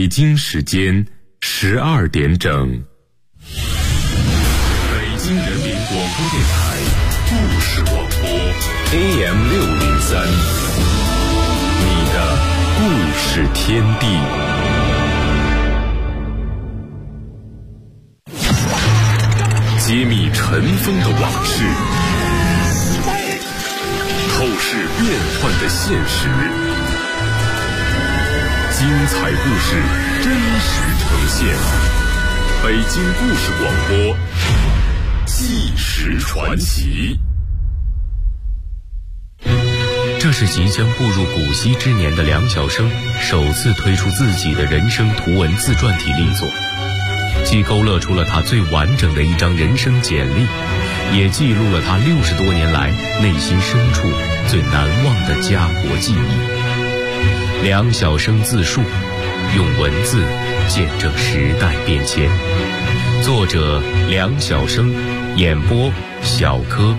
北京时间12点整，北京人民广播电台故事广播 AM603， 你的故事天地。揭秘尘封的往事，透视变幻的现实，精彩故事真实呈现。北京故事广播，纪实传奇。 这是即将步入古稀之年的梁晓声首次推出自己的人生图文自传体力作，既勾勒出了他最完整的一张人生简历，也记录了他60多年来内心深处最难忘的家国记忆。梁晓声自述，用文字见证时代变迁。作者梁晓声，演播小柯。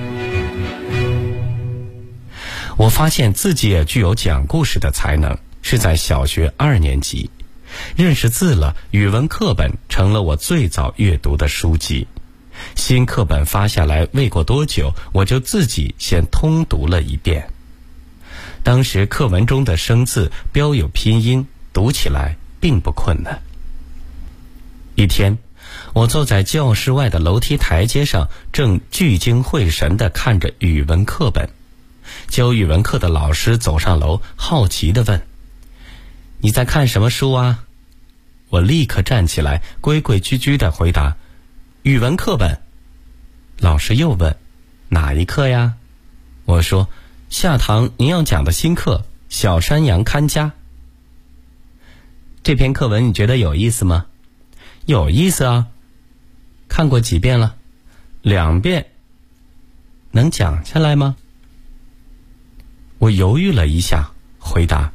我发现自己也具有讲故事的才能，是在小学2年级。认识字了，语文课本成了我最早阅读的书籍。新课本发下来未过多久，我就自己先通读了一遍。当时课文中的生字标有拼音，读起来并不困难。一天，我坐在教室外的楼梯台阶上，正聚精会神地看着语文课本。教语文课的老师走上楼，好奇地问：“你在看什么书啊？”我立刻站起来，规规矩矩地回答：“语文课本。”老师又问：“哪一课呀？”我说：“下堂您要讲的新课《小山羊看家》。”这篇课文你觉得有意思吗？有意思啊。看过几遍了？2遍。能讲下来吗？我犹豫了一下，回答：“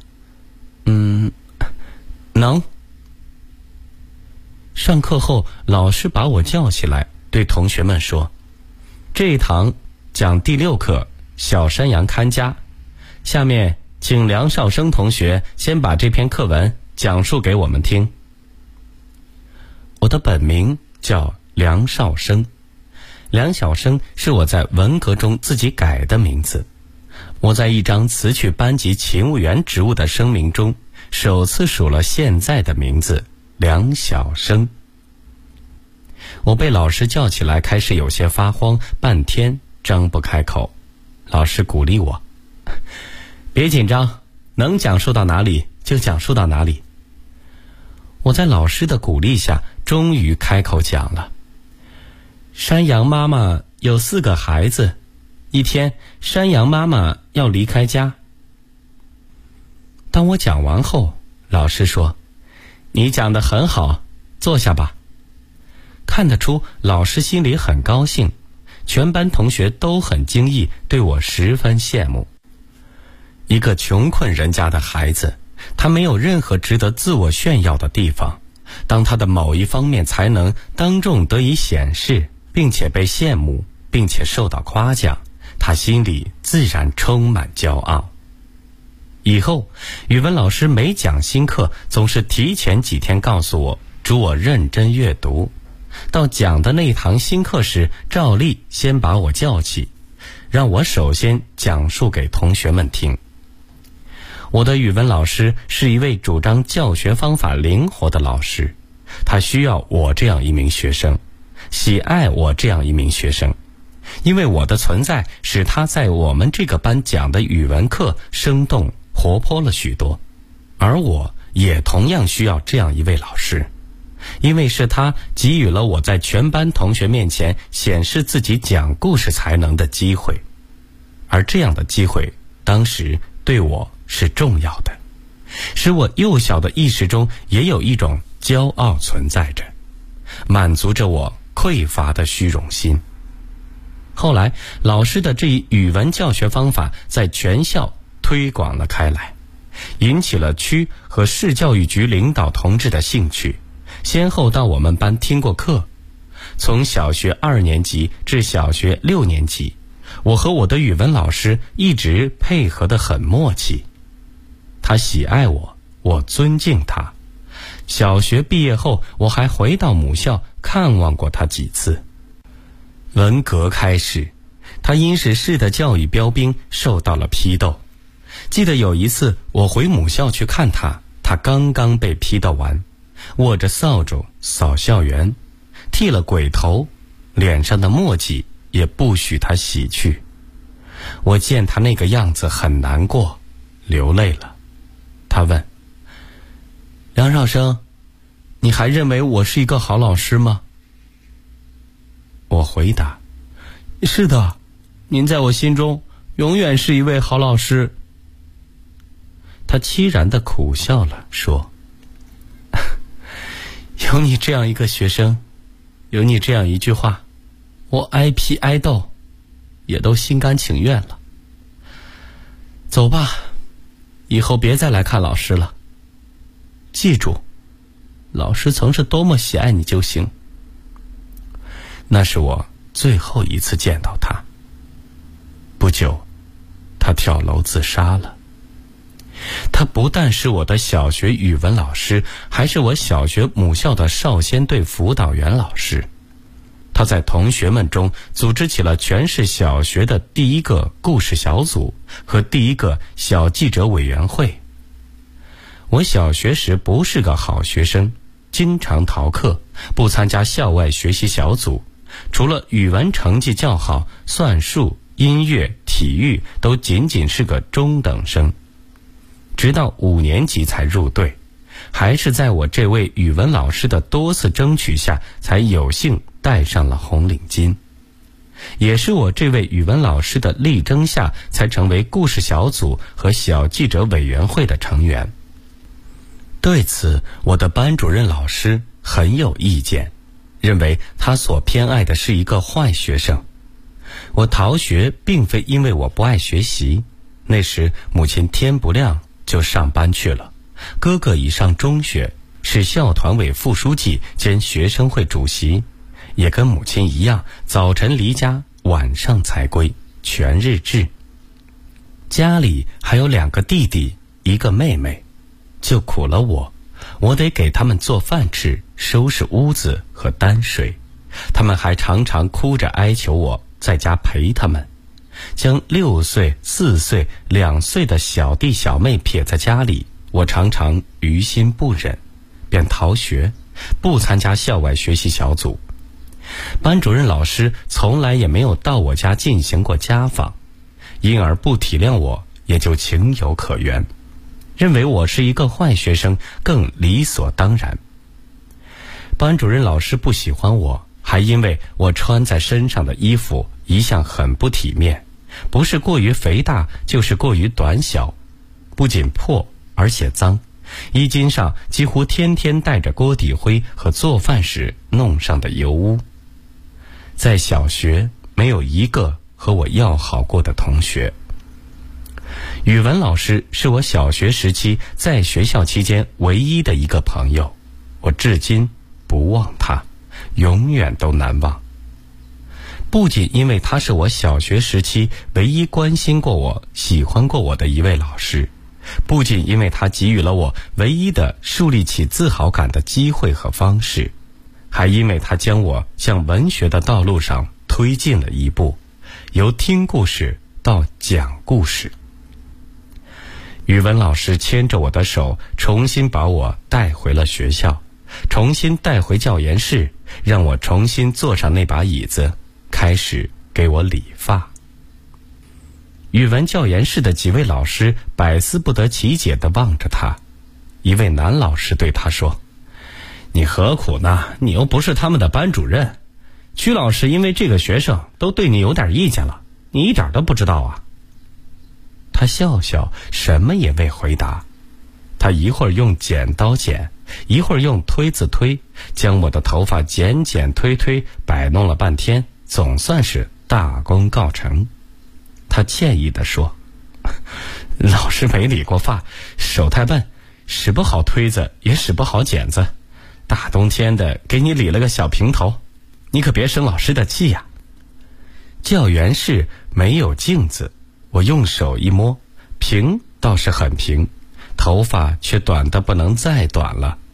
能。”上课后，老师把我叫起来，对同学们说：“这一堂讲第6课《小山羊看家》，下面请梁绍生同学先把这篇课文讲述给我们听。”我的本名叫梁绍生，梁晓声是我在文革中自己改的名字。我在一张辞去班级勤务员职务的声明中，首次数了现在的名字梁晓声。我被老师叫起来，开始有些发慌，半天张不开口。老师鼓励我：“别紧张，能讲述到哪里就讲述到哪里。”我在老师的鼓励下，终于开口讲了。山羊妈妈有4个孩子，一天，山羊妈妈要离开家。当我讲完后，老师说：“你讲得很好，坐下吧。”看得出老师心里很高兴，全班同学都很惊异，对我十分羡慕。一个穷困人家的孩子，他没有任何值得自我炫耀的地方，当他的某一方面才能当众得以显示，并且被羡慕，并且受到夸奖，他心里自然充满骄傲。以后语文老师每讲新课，总是提前几天告诉我，嘱我认真阅读。到讲的那堂新课时，照例先把我叫起，让我首先讲述给同学们听。我的语文老师是一位主张教学方法灵活的老师，他需要我这样一名学生，喜爱我这样一名学生。因为我的存在，使他在我们这个班讲的语文课生动活泼了许多，而我也同样需要这样一位老师，因为是他给予了我在全班同学面前显示自己讲故事才能的机会，而这样的机会当时对我是重要的，使我幼小的意识中也有一种骄傲存在着，满足着我匮乏的虚荣心。后来老师的这一语文教学方法在全校推广了开来，引起了区和市教育局领导同志的兴趣，先后到我们班听过课。从小学2年级至小学6年级，我和我的语文老师一直配合得很默契。他喜爱我，我尊敬他。 小学毕业后，我还回到母校看望过他几次。文革开始，他因是市的教育标兵，受到了批斗。记得有一次我回母校去看他，他刚刚被批斗完，握着扫帚扫校园，剃了鬼头，脸上的墨迹也不许他洗去。我见他那个样子很难过，流泪了。他问：梁少生，你还认为我是一个好老师吗？我回答：是的，您在我心中永远是一位好老师。他凄然地苦笑了，说：有你这样一个学生，有你这样一句话，我挨批挨斗也都心甘情愿了。走吧，以后别再来看老师了。记住，老师曾是多么喜爱你就行。那是我最后一次见到他。不久，他跳楼自杀了。他不但是我的小学语文老师，还是我小学母校的少先队辅导员老师。他在同学们中组织起了全市小学的第一个故事小组和第一个小记者委员会。我小学时不是个好学生，经常逃课，不参加校外学习小组，除了语文成绩较好，算术、音乐、体育都仅仅是个中等生。直到5年级才入队，还是在我这位语文老师的多次争取下，才有幸戴上了红领巾。也是我这位语文老师的力争下，才成为故事小组和小记者委员会的成员。对此，我的班主任老师很有意见，认为他所偏爱的是一个坏学生。我逃学并非因为我不爱学习，那时母亲天不亮就上班去了，哥哥已上中学，是校团委副书记兼学生会主席，也跟母亲一样，早晨离家，晚上才归，全日制。家里还有2个弟弟，1个妹妹，就苦了我得给他们做饭吃，收拾屋子和担水。他们还常常哭着哀求我在家陪他们，将6岁、4岁、2岁的小弟小妹撇在家里，我常常于心不忍，便逃学，不参加校外学习小组。班主任老师从来也没有到我家进行过家访，因而不体谅我也就情有可原，认为我是一个坏学生更理所当然。班主任老师不喜欢我，还因为我穿在身上的衣服一向很不体面，不是过于肥大，就是过于短小，不仅破而且脏，衣襟上几乎天天带着锅底灰和做饭时弄上的油污。在小学没有一个和我要好过的同学。语文老师是我小学时期在学校期间唯一的一个朋友，我至今不忘他，永远都难忘。不仅因为他是我小学时期唯一关心过我、喜欢过我的一位老师，不仅因为他给予了我唯一的树立起自豪感的机会和方式，还因为他将我向文学的道路上推进了一步，由听故事到讲故事。语文老师牵着我的手，重新把我带回了学校，重新带回教研室，让我重新坐上那把椅子，开始给我理发。语文教研室的几位老师百思不得其解地望着他。一位男老师对他说：你何苦呢？你又不是他们的班主任，曲老师因为这个学生都对你有点意见了，你一点都不知道啊。他笑笑，什么也未回答。他一会儿用剪刀剪，一会儿用推子推，将我的头发剪剪推推，摆弄了半天，总算是大功告成。他歉意地说：老师没理过发，手太笨，使不好推子，也使不好剪子，大冬天的给你理了个小平头，你可别生老师的气呀。教研室没有镜子，我用手一摸，平倒是很平，头发却短得不能再短了。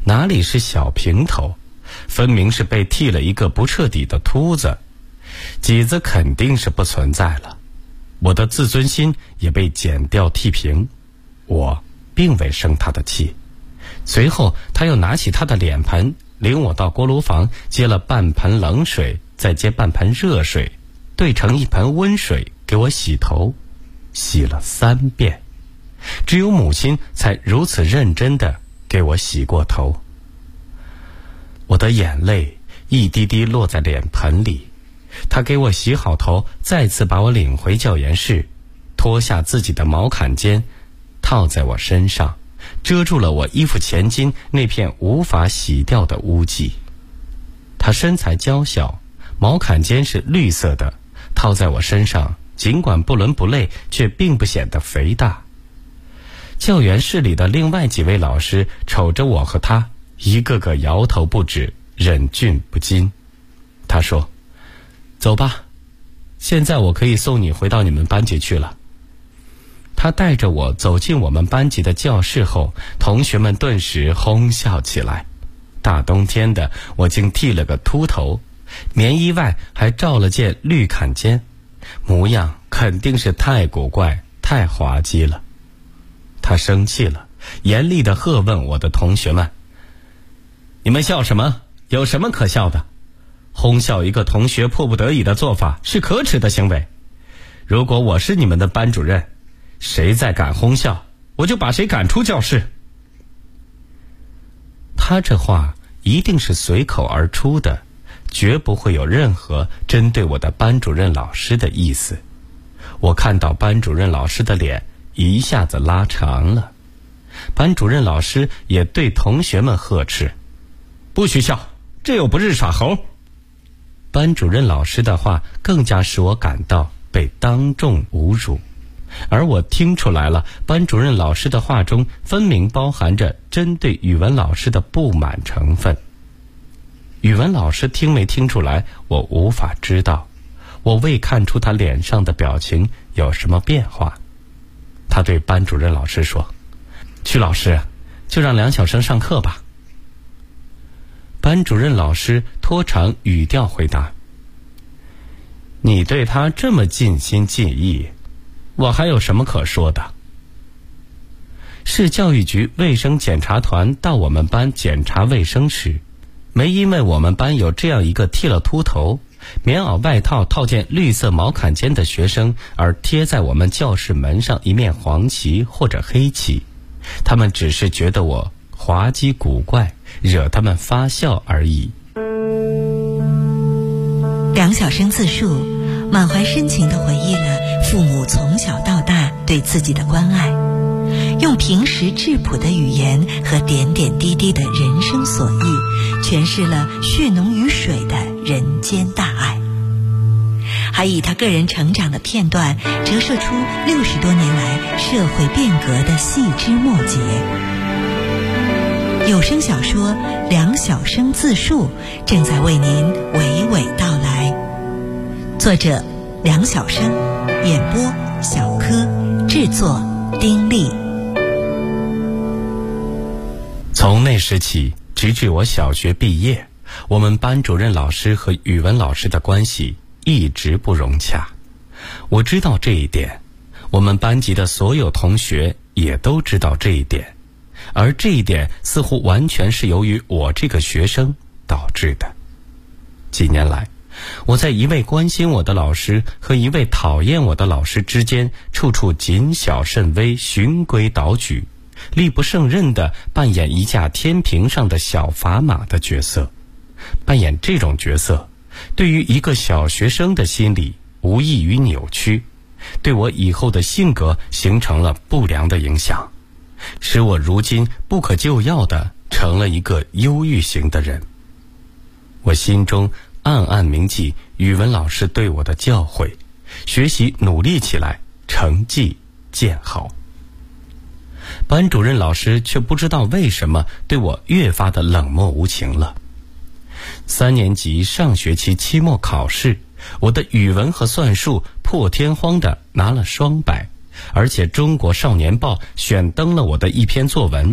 哪里是小平头，分明是被剃了一个不彻底的秃子，脊子肯定是不存在了。我的自尊心也被剪掉剃平，我并未生他的气。随后他又拿起他的脸盆，领我到锅炉房，接了半盆冷水，再接半盆热水，兑成一盆温水给我洗头，洗了3遍。只有母亲才如此认真地给我洗过头。我的眼泪一滴滴落在脸盆里，他给我洗好头，再次把我领回教研室，脱下自己的毛坎肩套在我身上，遮住了我衣服前襟那片无法洗掉的污迹。他身材娇小，毛坎肩是绿色的，套在我身上尽管不伦不类，却并不显得肥大。教研室里的另外几位老师瞅着我和他，一个个摇头不止，忍俊不禁。他说：走吧，现在我可以送你回到你们班级去了。他带着我走进我们班级的教室后，同学们顿时哄笑起来。大冬天的，我竟剃了个秃头，棉衣外还罩了件绿坎肩，模样肯定是太古怪太滑稽了。他生气了，严厉地喝问我的同学们：你们笑什么？有什么可笑的？哄笑一个同学迫不得已的做法是可耻的行为。如果我是你们的班主任，谁再敢哄笑，我就把谁赶出教室。他这话一定是随口而出的，绝不会有任何针对我的班主任老师的意思。我看到班主任老师的脸一下子拉长了。班主任老师也对同学们呵斥：不许笑，这又不是耍猴。班主任老师的话更加使我感到被当众侮辱，而我听出来了，班主任老师的话中分明包含着针对语文老师的不满成分。语文老师听没听出来，我无法知道，我未看出他脸上的表情有什么变化。他对班主任老师说：曲老师，就让梁晓声上课吧。班主任老师拖长语调回答：你对他这么尽心尽意，我还有什么可说的？市教育局卫生检查团到我们班检查卫生时，没因为我们班有这样一个剃了秃头、棉袄外套套件绿色毛坎肩的学生而贴在我们教室门上一面黄旗或者黑旗，他们只是觉得我滑稽古怪，惹他们发笑而已。 梁晓声自述，满怀深情地回忆了父母从小到大对自己的关爱，用平实质朴的语言和点点滴滴的人生所忆，诠释了血浓于水的人间大爱，还以他个人成长的片段折射出60多年来社会变革的细枝末节。有声小说《梁晓声自述》正在为您娓娓道来，作者梁晓声，演播小柯，制作丁力。 从那时起，直至我小学毕业，我们班主任老师和语文老师的关系一直不融洽。我知道这一点，我们班级的所有同学也都知道这一点，而这一点似乎完全是由于我这个学生导致的。几年来，我在一位关心我的老师和一位讨厌我的老师之间，处处谨小慎微，循规蹈矩，力不胜任地扮演一架天平上的小砝码的角色。扮演这种角色，对于一个小学生的心理无异于扭曲，对我以后的性格形成了不良的影响，使我如今不可救药地成了一个忧郁型的人。我心中暗暗铭记语文老师对我的教诲，学习努力起来，成绩见好。班主任老师却不知道为什么对我越发的冷漠无情了。3年级上学期期末考试，我的语文和算术破天荒地拿了双百，而且中国少年报选登了我的一篇作文，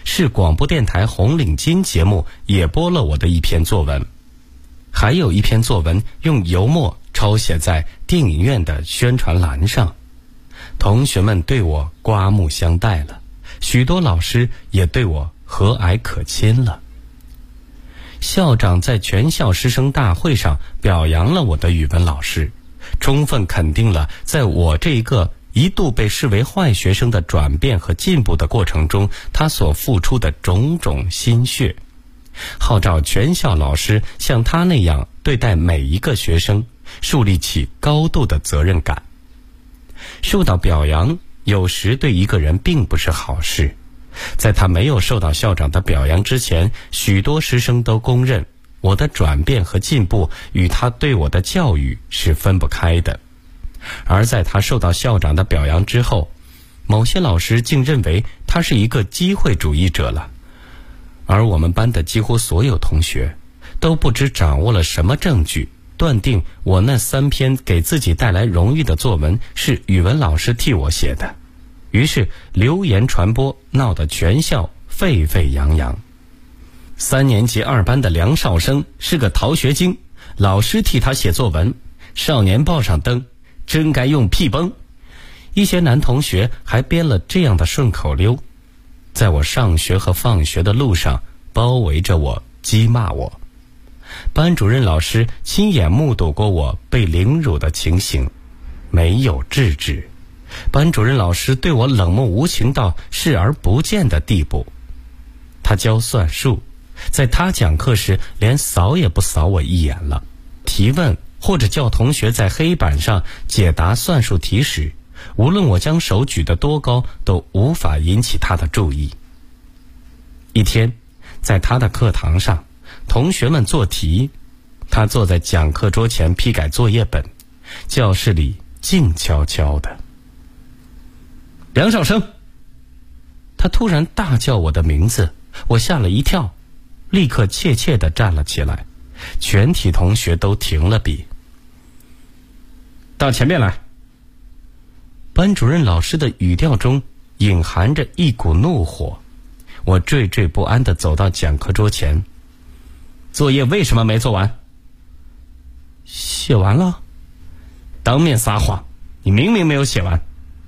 市广播电台红领巾节目也播了我的一篇作文，还有一篇作文用油墨抄写在电影院的宣传栏上。同学们对我刮目相待了，许多老师也对我和蔼可亲了。校长在全校师生大会上表扬了我的语文老师，充分肯定了在我这一个一度被视为坏学生的转变和进步的过程中，他所付出的种种心血，号召全校老师像他那样对待每一个学生，树立起高度的责任感。受到表扬有时对一个人并不是好事，在他没有受到校长的表扬之前，许多师生都公认我的转变和进步与他对我的教育是分不开的。而在他受到校长的表扬之后，某些老师竟认为他是一个机会主义者了。而我们班的几乎所有同学都不知掌握了什么证据，断定我那3篇给自己带来荣誉的作文是语文老师替我写的。于是流言传播，闹得全校沸沸扬扬。3年级2班的梁少生是个逃学精，老师替他写作文，少年报上登，真该用屁崩。一些男同学还编了这样的顺口溜，在我上学和放学的路上包围着我，讥骂我。班主任老师亲眼目睹过我被凌辱的情形，没有制止。班主任老师对我冷漠无情到视而不见的地步。他教算术，在他讲课时连扫也不扫我一眼了。提问或者叫同学在黑板上解答算术题时，无论我将手举得多高，都无法引起他的注意。一天，在他的课堂上，同学们做题，他坐在讲课桌前批改作业本，教室里静悄悄的。梁少生，他突然大叫我的名字，我吓了一跳，立刻怯怯地站了起来。全体同学都停了笔。到前面来。班主任老师的语调中隐含着一股怒火。我惴惴不安地走到讲课桌前。作业为什么没做完？写完了。当面撒谎，你明明没有写完。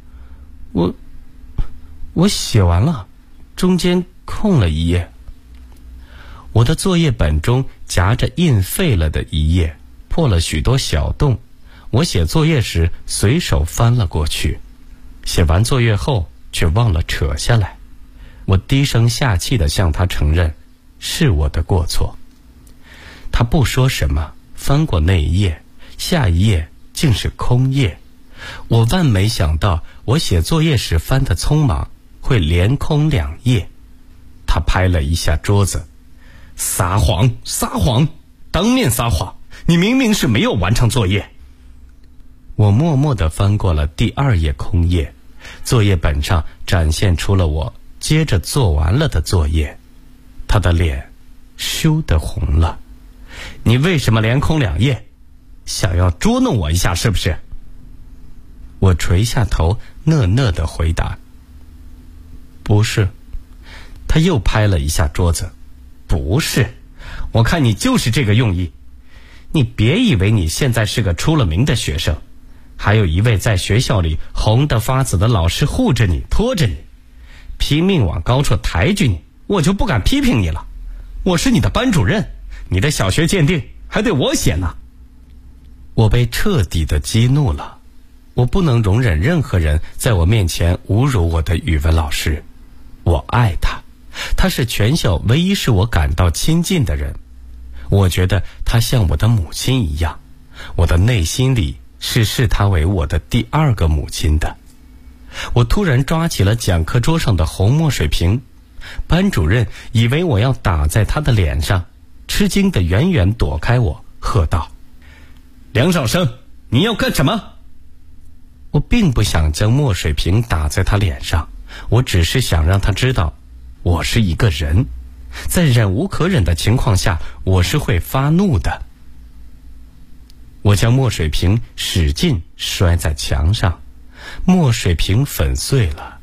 我写完了，中间空了一页。我的作业本中夹着印废了的一页，破了许多小洞。我写作业时随手翻了过去，写完作业后却忘了扯下来。我低声下气地向他承认，是我的过错。他不说什么，翻过那一页，下一页竟是空页。我万没想到，我写作业时翻得匆忙，会连空2页。他拍了一下桌子，撒谎，撒谎，当面撒谎，你明明是没有完成作业。我默默地翻过了第2页空页，作业本上展现出了我接着做完了的作业。他的脸羞得红了。你为什么连空2页？想要捉弄我一下是不是？我垂下头，讷讷地回答，不是。他又拍了一下桌子，不是，我看你就是这个用意。你别以为你现在是个出了名的学生，还有一位在学校里红得发紫的老师护着你，拖着你，拼命往高处抬举你，我就不敢批评你了。我是你的班主任，你的小学鉴定还得我写呢。我被彻底的激怒了，我不能容忍任何人在我面前侮辱我的语文老师。我爱他，他是全校唯一使我感到亲近的人。我觉得他像我的母亲一样，我的内心里是视他为我的第2个母亲的。我突然抓起了讲课桌上的红墨水瓶，班主任以为我要打在他的脸上，吃惊地远远躲开我，喝道：梁少生，你要干什么？我并不想将墨水瓶打在他脸上，我只是想让他知道我是一个人，在忍无可忍的情况下，我是会发怒的。我将墨水瓶使劲摔在墙上，墨水瓶粉碎了，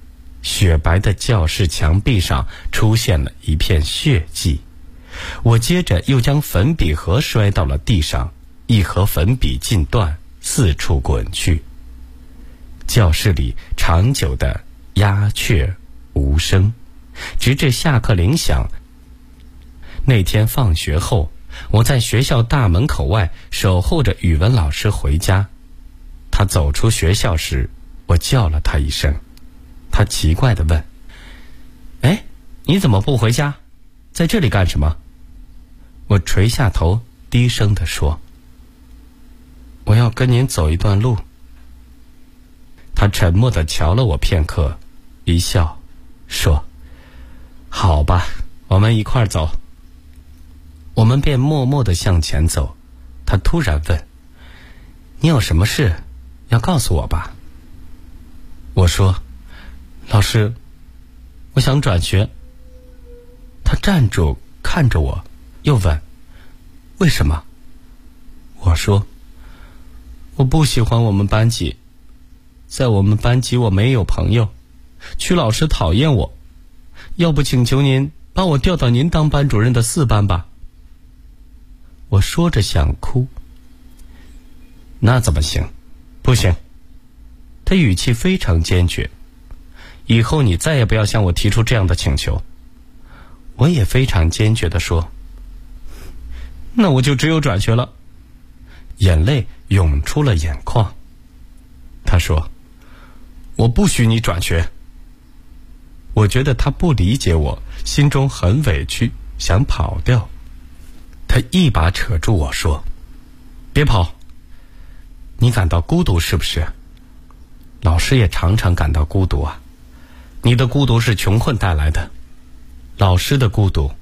雪白的教室墙壁上出现了一片血迹。我接着又将粉笔盒摔到了地上，一盒粉笔尽断，四处滚去。教室里长久的鸦雀无声，直至下课铃响。那天放学后，我在学校大门口外守候着语文老师回家。他走出学校时，我叫了他一声。他奇怪地问：哎，你怎么不回家？在这里干什么？我垂下头，低声地说：我要跟您走一段路。他沉默地瞧了我片刻，一笑，说：好吧，我们一块儿走。我们便默默地向前走。他突然问：你有什么事要告诉我吧？我说：老师，我想转学。他站住看着我，又问：为什么？我说：我不喜欢我们班级，在我们班级我没有朋友，曲老师讨厌我，要不请求您把我调到您当班主任的4班吧。我说着想哭。那怎么行？不行。他语气非常坚决，以后你再也不要向我提出这样的请求。我也非常坚决地说：那我就只有转学了。眼泪涌出了眼眶。他说：我不许你转学。我觉得他不理解我，心中很委屈，想跑掉。他一把扯住我说：别跑，你感到孤独是不是？老师也常常感到孤独啊。你的孤独是穷困带来的，老师的孤独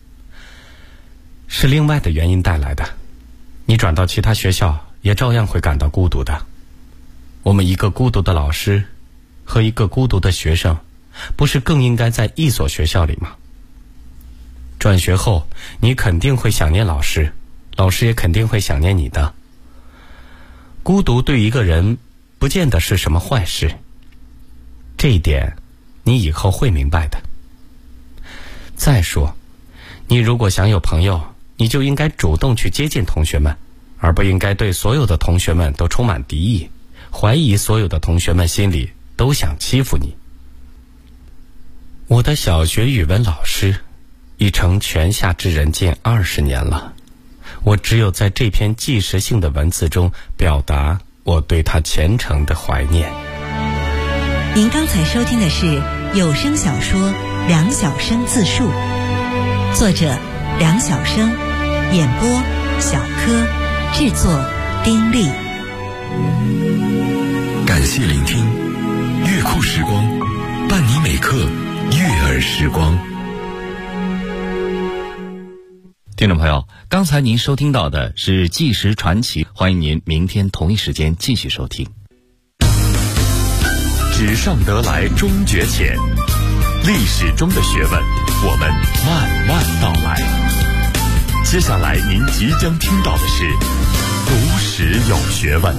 是另外的原因带来的。你转到其他学校也照样会感到孤独的。我们一个孤独的老师和一个孤独的学生，不是更应该在一所学校里吗？转学后你肯定会想念老师，老师也肯定会想念你的。孤独对一个人不见得是什么坏事，这一点你以后会明白的。再说，你如果想有朋友，你就应该主动去接近同学们，而不应该对所有的同学们都充满敌意，怀疑所有的同学们心里都想欺负你。我的小学语文老师已成泉下之人近20年了，我只有在这篇纪实性的文字中表达我对他虔诚的怀念。 您刚才收听的是有声小说《梁晓声自述》，作者梁晓声，演播小柯，制作丁力。 感谢聆听，乐库时光，伴你每刻悦耳时光。 听众朋友，刚才您收听到的是纪实传奇，欢迎您明天同一时间继续收听。 纸上得来终觉浅，历史中的学问，我们慢慢道来。接下来您即将听到的是读史有学问。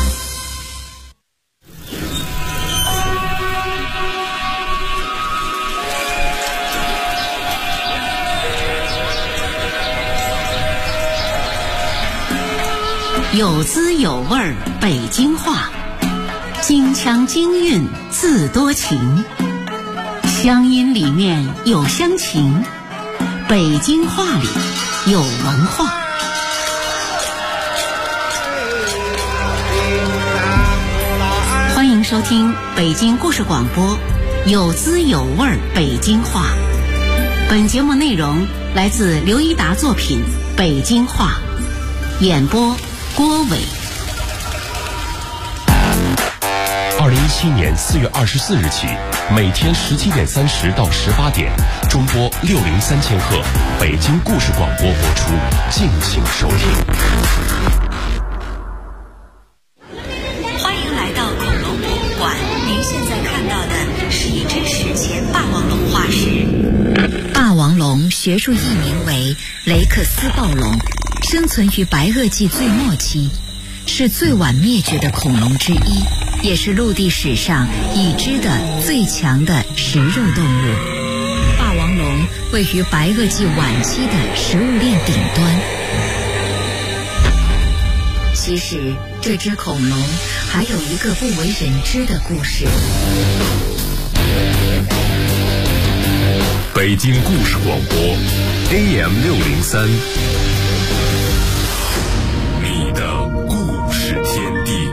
有滋有味儿北京话，京腔京韵字多情，乡音里面有乡情，北京话里有文化。欢迎收听北京故事广播有滋有味儿北京话。本节目内容来自刘一达作品《北京话》，演播郭伟。 2017年4月24日起，每天17点30到18点，中波603千赫，北京故事广播播出，敬请收听。 欢迎来到恐龙博物馆，您现在看到的是一只史前霸王龙化石。霸王龙学术译名为雷克斯暴龙，生存于白垩纪最末期，是最晚灭绝的恐龙之一。 也是陆地史上已知的最强的食肉动物。霸王龙位于白垩纪晚期的食物链顶端。其实，这只恐龙还有一个不为人知的故事。 北京故事广播 AM603， 你的故事天地。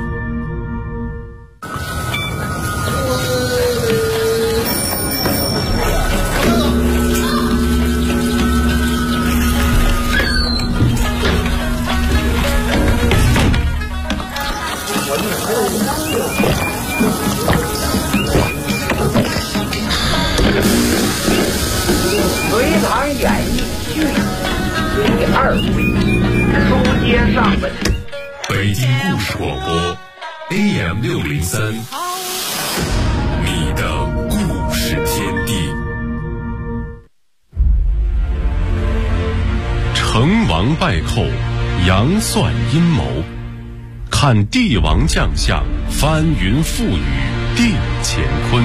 隋唐演义续第2回，书接上文。 北京故事广播 AM603， 你的故事天地。成王败寇，杨算阴谋，看帝王将相，翻云覆雨定乾坤。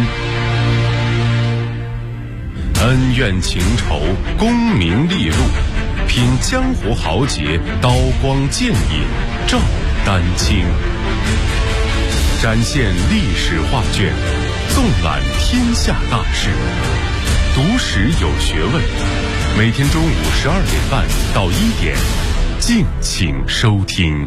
恩怨情仇，功名利禄，品江湖豪杰，刀光剑影照丹青。展现历史画卷，纵览天下大事，读史有学问。每天中午12点半到1点，敬请收听。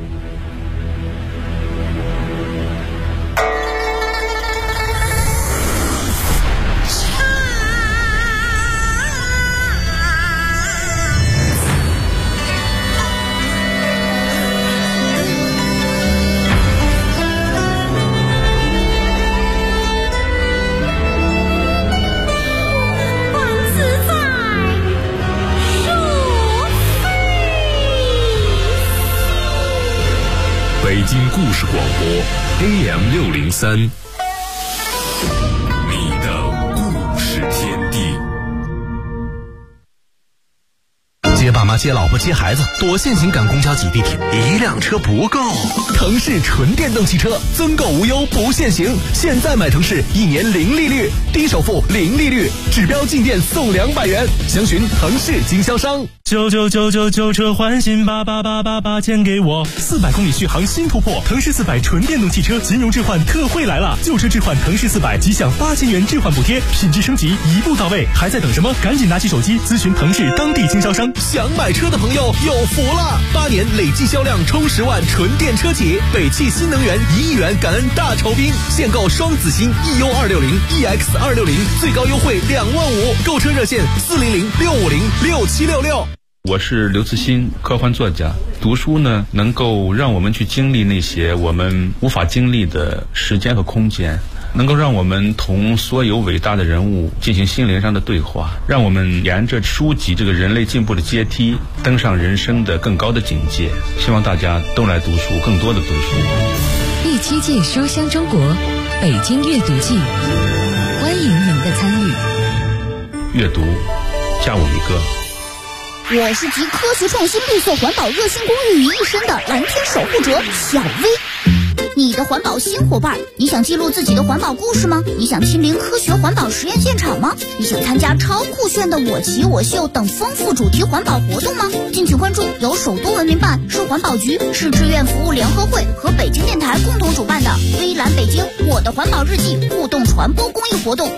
北京故事广播 AM603， 你的故事天地。 接爸妈接老婆接孩子，躲现行赶公交挤地铁，一辆车不够。腾势纯电动汽车增购无忧不限行，现在买腾势1年0利率，低首付0利率，指标进店送200元，详询腾势经销商。 99999车换新88888钱给我，400公里续航新突破，腾势400纯电动汽车金融置换特惠来了，旧车置换腾势400即享8000元置换补贴，品质升级一步到位，还在等什么？赶紧拿起手机咨询腾势当地经销商。 想买车的朋友有福了，8年累计销量冲10万纯电车企，北汽新能源1亿元感恩大酬宾，现购双子星 EU260、EX260，最高优惠2万5，购车热线400-650-6766。 我是刘慈欣，科幻作家。读书呢，能够让我们去经历那些我们无法经历的时间和空间，能够让我们同所有伟大的人物进行心灵上的对话，让我们沿着书籍这个人类进步的阶梯，登上人生的更高的境界。希望大家都来读书，更多的读书。 第7届书香中国北京阅读季，欢迎您的参与。 阅读，加我一个。 我是集科学创新、绿色环保、热心公益于一身的蓝天守护者小薇。你的环保新伙伴，你想记录自己的环保故事吗？你想亲临科学环保实验现场吗？你想参加超酷炫的我骑我秀等丰富主题环保活动吗？敬请关注由首都文明办、市环保局、市志愿服务联合会和北京电台共同主办的微蓝北京我的环保日记互动传播公益活动。